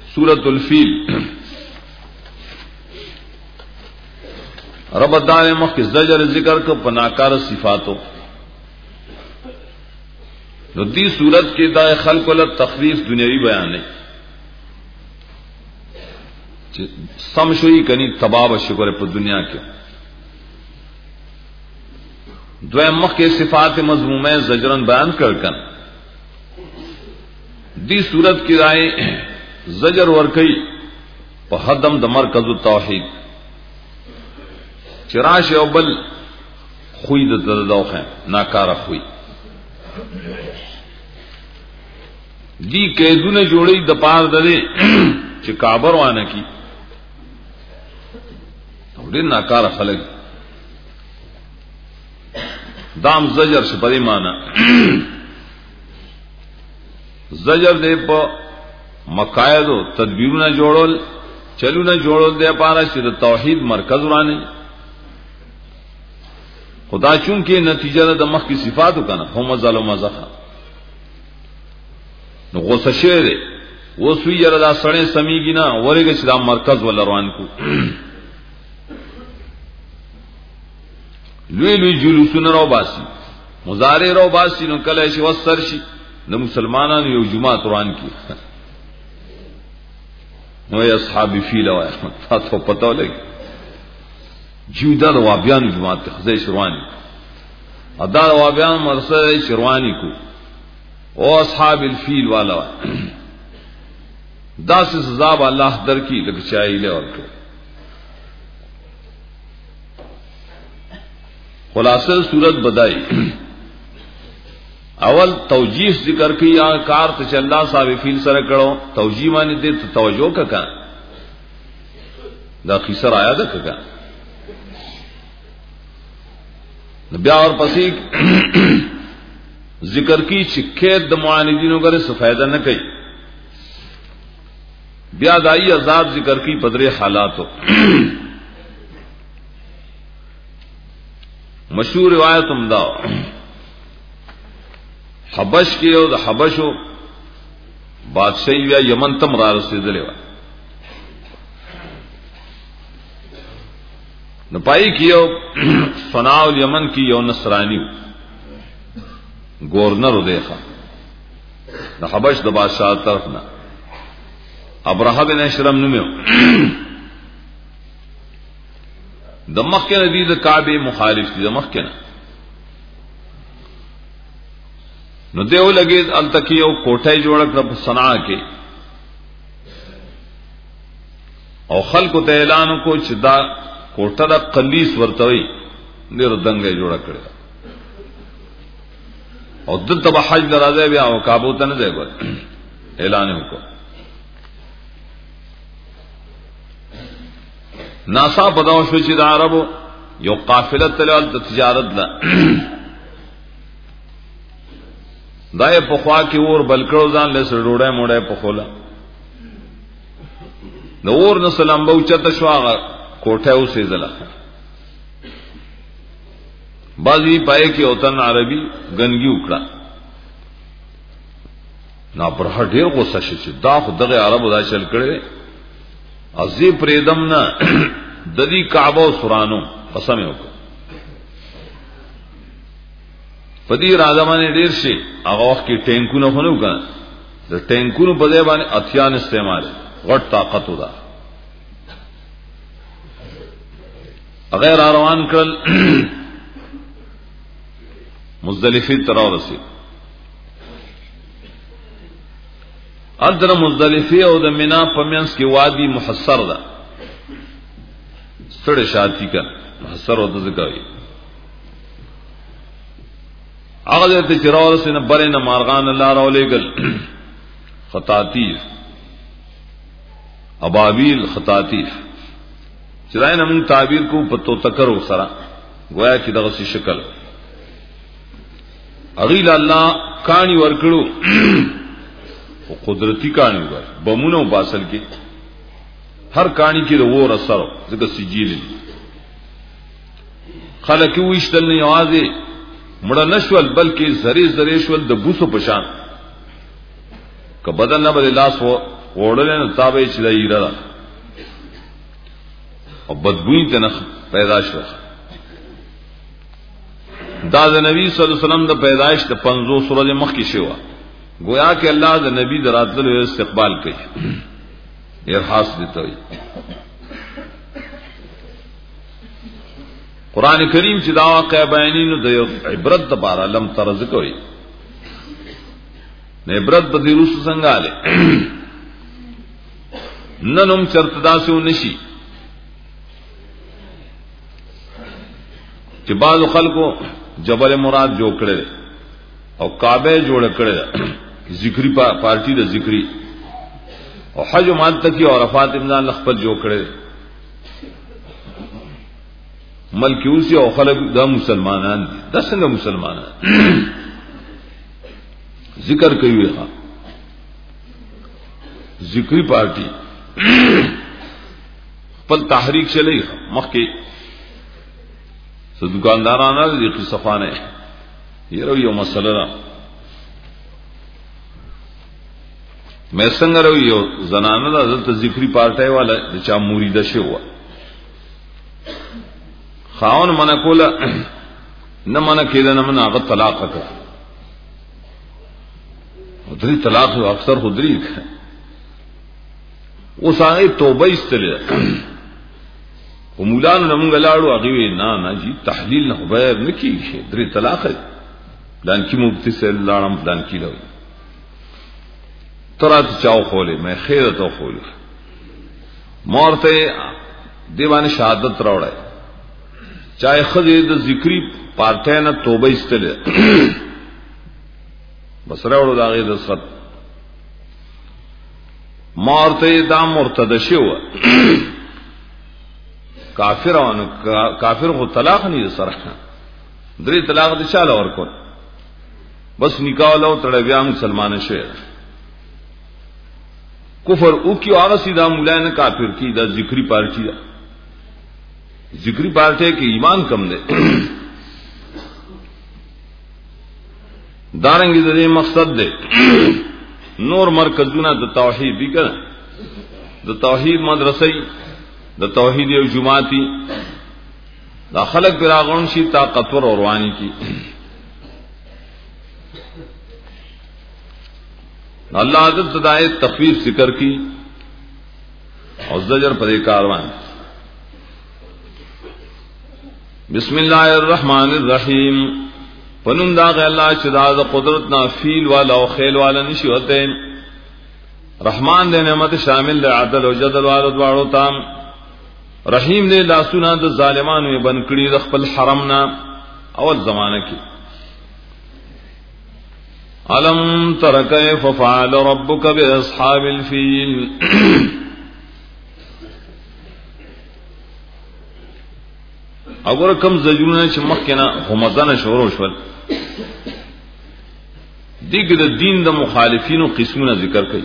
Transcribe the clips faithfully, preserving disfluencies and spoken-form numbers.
سورۃ الفیل رب تعالی مخ کی زجر ذکر کو پناکار صفاتو نو دی صورت کې دا خلق له تخفیف دنیوی بیان نه چې سم شوی کني تباب شکر په دنیا کې دویم مخ کې صفات مذمومه زجرن بیان کړ کن دی صورت کې راي زجر ور کوي په حدم د مرکز التوحید چراش او بل خوې د دوخه ناکاره خوې دی کېدونه جوړي د پار دلې چې کابر وانه کی ډېر ناکاره خلک دام زجر شپدي معنا زجر دې په مقاعد او تدبیرونه جوړول چلونه جوړول دې پاره چې د توحید مرکز ورانه خدا چون کې نتیجه د مخ کی صفاتو کنه هم ظالم زخه نو غوسه شه و سوی یره دا سړی سميږي نه ورګه چې دا مرکز ول روان کو لوی لوی جلوسونه راو باسي مضارع راو باسي نو کله شي وسر شي د مسلمانانو یو جمعه قرآن کې نو یا اصحاب فیل او تاسو پتو لګي جودا د وابیان جماعت ته خزای شروانی ادا د وابیان مرسه شروانی کو او اصحاب الفیل والا دا سے سزا الله در کی لگ چایله ورکو خلاصہ صورت بدائی اول توجیح ذکر کی یا کار ته الله صاحب فیل سره کړو توجیح باندې دې توجه کا دا خسر آیا ده کا بیا اور پسې ذکر کی شکایت د معاندینو غره څه فائدہ نه کوي بیا دای عذاب ذکر کی بدر حالاتو مشهور روایت هم دا حبش کې او د حبشو بادشاہي یا یمن تم را رسیدلې و نو پای کیو صنعاء الیمن کی یو نصرانی گورنر دیکھا نو حبش د بادشاہ طرف نه ابرهه بن اشرم نومو د مکه نبی د کعبه مخالف دي د مکه نه نو دیو لګید التکیو کوټه جوړ کړ په صنعاء کې او خلکو ته اعلان کو چې دا کوټه د قلیس ورتوي ډیر دنګه جوړ کړل او دته به حج درازه بیا او کابو ته نه دی ګور اعلان وکړ ناسا بداو شو چې د عربو یو قافله تلل د تجارت لا دای په خوا کې اور بلکړو ځان له سړوړې موړې په خوله نور نو سلام به چته شو هغه کوټه اوسې زله بازی پای کې اوتن عربي غنګي وکړه نا پر هډیر غوسه شي چې دا خو دغه عربو دا چل کړي ازي پریدم نه د دې کعبه او سورانو قسم وکړه پدې راځمانه ډیر شي هغه وخت کې ټینکونه خونو کړه د ټینکونو په ځای باندې اتیان استعمال غټ طاقت ودا غیر روان کړل مزدلفه تراورسي ادر مزدلفه او د مینا پمینس کې وادي محصر ده سړې شاتی کا محصر وته ځکوي هغه ته تراورسي نه بره نه مارغان الله راولېګل خطاطیف ابابیل خطاطیف چرای نمون تعبیر کو پتو تکرو سرا گویا چې دغه شکل اغیل الله کانی ورکړو او قدرتی کانی ور بمونو باسل کې هر کانی کې د وور اثر زګه سجیل خلک وښتل نه یوازې مړه نشول بلکې زری زری شول د بوسو پشان که بدن نه بل لاس و وړل نه تابع چې دایره او بدبوئی ته نه پیدا شو. دا د نبی صلی الله علیه وسلم د پیدائش د پنځو سورې مخ کې شو. گویا کہ اللہ د نبی دراتلو استقبال کوي ارحاس دیتا وي. قران کریم چې دا واقع بیانینو د عبرت لپاره لم ترز کوي نه عبرت په دې روس څنګه आले ننوم چرتدا سو نشي چې بعض خلکو جبل مراد جوړ کړي او کعبه جوړ کړي ذکری پارٹی د ذکری او حج مال تکي او عرفات امزان خپل جوړ کړي ملکیوسی او خلق دا مسلمانان دا څنګه مسلمانان ذکر کوي ښا ذکری پارٹی خپل تحریک چلی مخکې څو دکاندارانه دي چې صفانه یو یو مسله را مې څنګه راو یو زنانه د حضرت ذکری پارټای والا د چا مرید شو خاون منا کوله نه منا کېده نه منا هغه طلاق کړ درې طلاق اکثر خدري وسای توبه استله ومولانو نمونږ لاړو هغه نه نه جی تحلیل نه خبر نه کیږي درې طلاق پلان کی مفتی سے لاړم پلان کی لوي ترات چاو خولې مې خیر ته خولې مورته دیوانه شهادت راوړای چای خدای د ذکری پارټه نه توبه استله بس راوړو دا غي د صد مورته دا مرتد شو کافرانو کافر خو طلاق نه سره درې طلاق د چاله ورکول بس نکاح له تړ بیا مسلمان شوی کفر او کی هغه سیدا مولانا کافر کی دا ذکری پارٹی دا ذکری پارٹی کې ایمان کم دی دارنګ دې مقصد دی نور مرکزونه د توحید دي کنه د توحید مدرسې د توحید یو جماعتي دا خلق براغون شي طاقتور او رواني کی اللہ حضرت ہدایت تخفیف ذکر کی اور زجر پر کاروان. بسم اللہ الرحمن الرحیم پنم داغ اللہ شداد قدرت نا فیل والا و خیل والا نشی ہوتے رحمان دے نعمت شامل دے عدل و جدل والا دوارو تام رحیم دے لاسونا دے ظالمان میں بنکڑی رخ پل حرمنا اول زمانہ کی. علم تر کیف فعل ربک باصحاب الفیل اگر کم زجرونه چې مخکنه همزنه شروع شول دیګ د دین د مخالفینو قسمونه ذکر کړي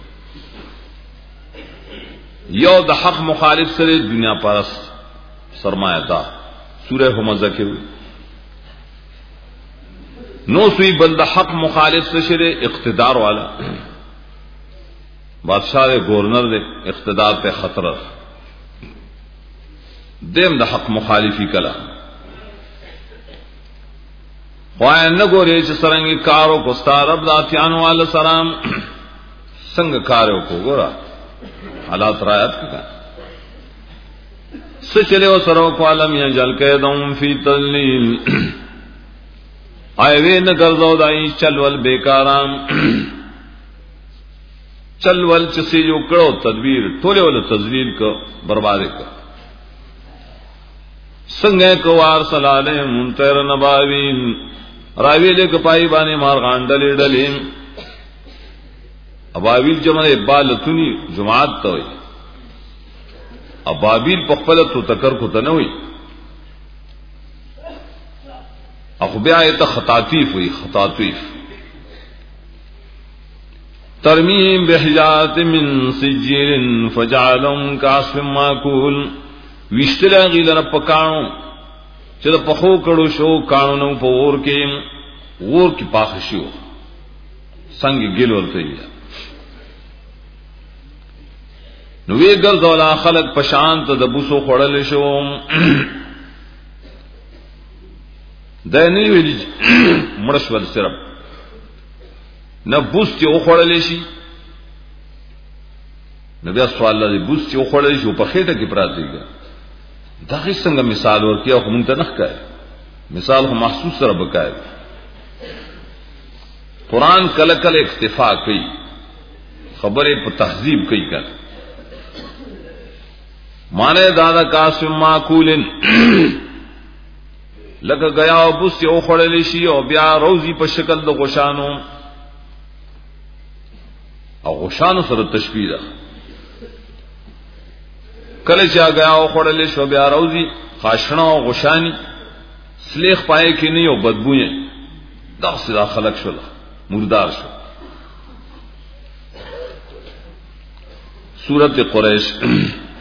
یو د حق مخالف سره دنیا پرست سرمایه‌دار سوره همزه کې نو سوی بل د حق مخالف سره اقتدار والا بادشاہ گورنر دے اقتدار پہ خطر دیم د حق مخالفی کلا خوای نه ګورې چې سرنګي کارو کو ستارب داتیان والا سلام څنګه کارو کو ګورا حالات رایت کا سچلے و سرو کو عالم یا جل کے دم فی تذلیل آئے وے نہ گردو دائی چلول بیکارام چلول چسی جو کڑو تدبیر ٹولے ول تذلیل کو برباد کو سنگے کو وار سلالے منتر نباوین راوی لے کو پائی بانے مار غانڈلے ڈلے اباویل جمع بالتونی جماعت تو ابابیل پخپل تو تکر کو تنوی اخو بیا ایت خطاطیف ہوئی خطاطیف ترمیم بحجات من سجیل فجعلهم کعصف ماکول وشتلا غیلر پکانو چل پخو کڑو شو کانو نو پا غور کے غور کی پاخشیو سنگ گل ورطوئی نو وی ګرځولا خلق پشان ته د بوسو خړل شو دا نه ویل مرشول صرف نه بوس ته خړل شي نو بیا سوال لري بوس ته خړل شي په خېټه کې پراته دا هیڅ څنګه مثال ورکیو کوم ته نه ښکاري مثال خو محسوس سره بکای قرآن کله کله اکتفا کوي خبره په تهذیب کوي کړه معنی دادا قاسم معقولن لکه گیا او بوس یو خړلې شي او بیا روزي په شکل د غشانو او غشانو سره تشبیه ده کله چې گیا او خړلې شو بیا روزي خاشنا او غشانی سلیخ پائے کې نه یو بدبو یې دا سدا خلق شول مردار شو سورۃ قریش